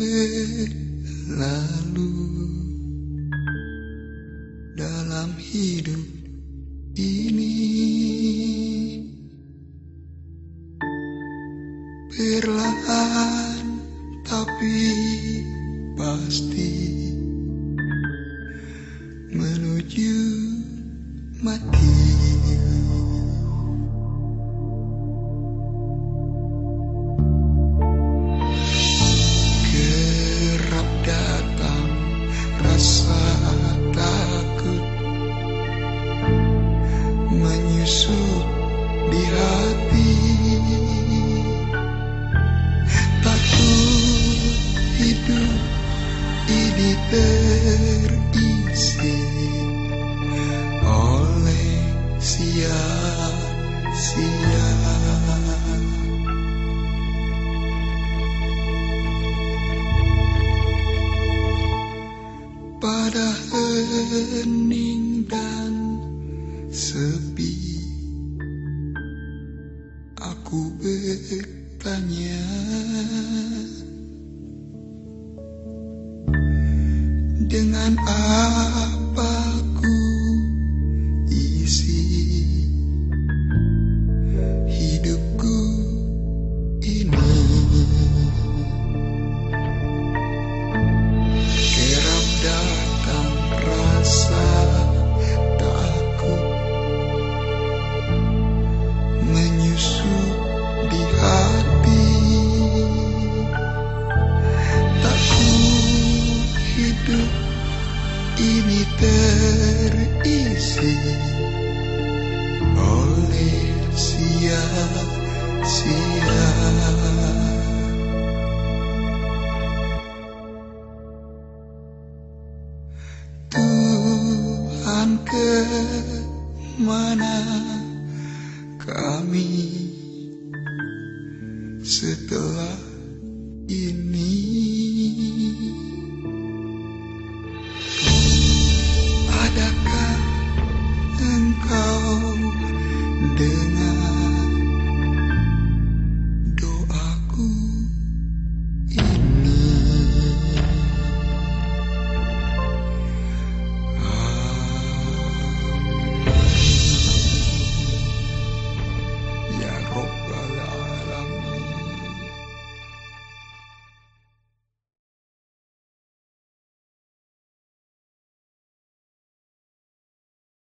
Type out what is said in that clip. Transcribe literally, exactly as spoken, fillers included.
berlalu dalam hidup ini, perlahan tapi pasti menuju mati. Kerap datang rasa takut menyusup di hati, takut hidup ini terisi oleh sia-sia. Pada hening dan sepi, aku bertanya, dengan apa ku isi hidupku ini. Kerap datang rasa takut menyusup di hati, takut hidup ini terisi oleh sia-sia. Tuhan, kemana